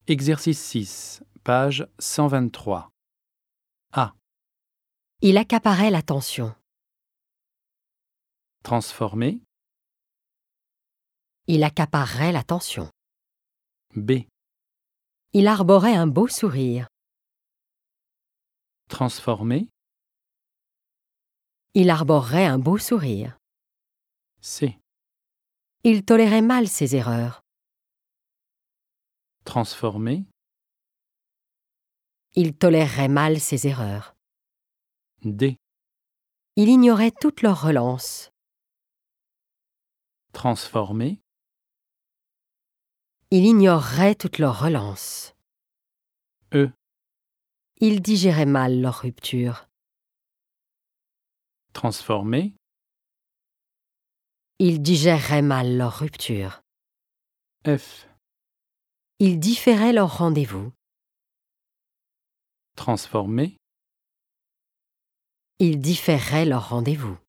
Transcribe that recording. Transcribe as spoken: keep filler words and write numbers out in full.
Exercice six, page cent vingt-trois. A. Il accaparait l'attention. Transformer. Il accaparerait l'attention. B. Il arborait un beau sourire. Transformer. Il arborerait un beau sourire. C. Il tolérait mal ses erreurs. Transformer. Il tolérerait mal ses erreurs. D. Il ignorait toutes leurs relances. Transformer. Il ignorerait toutes leurs relances. E. Il digérait mal leur rupture. Transformer. Il digérerait mal leur rupture. F. Il différait leur rendez-vous. Transformer. Il différerait leur rendez-vous.